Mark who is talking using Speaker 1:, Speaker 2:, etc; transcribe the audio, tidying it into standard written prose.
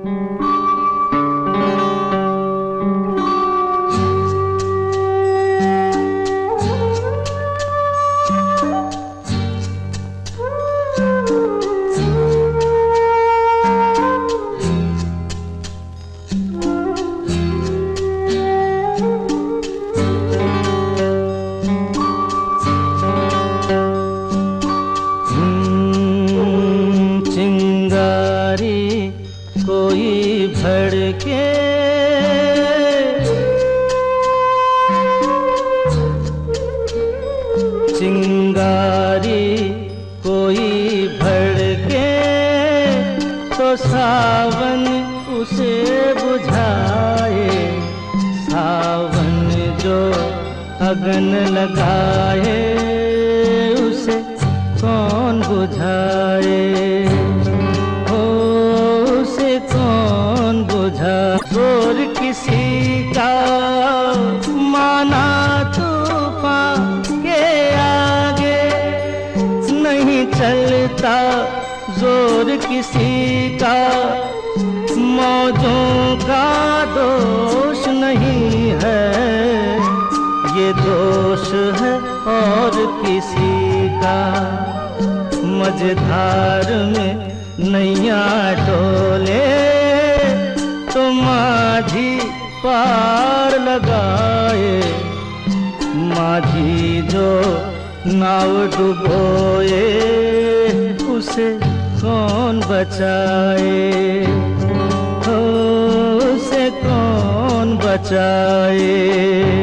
Speaker 1: कोई भड़के चिंगारी कोई भड़के तो सावन उसे बुझाए। सावन जो अगन लगाए उसे कौन बुझाए। जोर किसी का माना तूफान के आगे नहीं चलता। जोर किसी का मौजों का दोष नहीं है, ये दोष है और किसी का। मझधार में नैया डोले तो माझी पार लगाए। माझी जो नाव डुबोए उसे कौन बचाए। हो उसे कौन बचाए।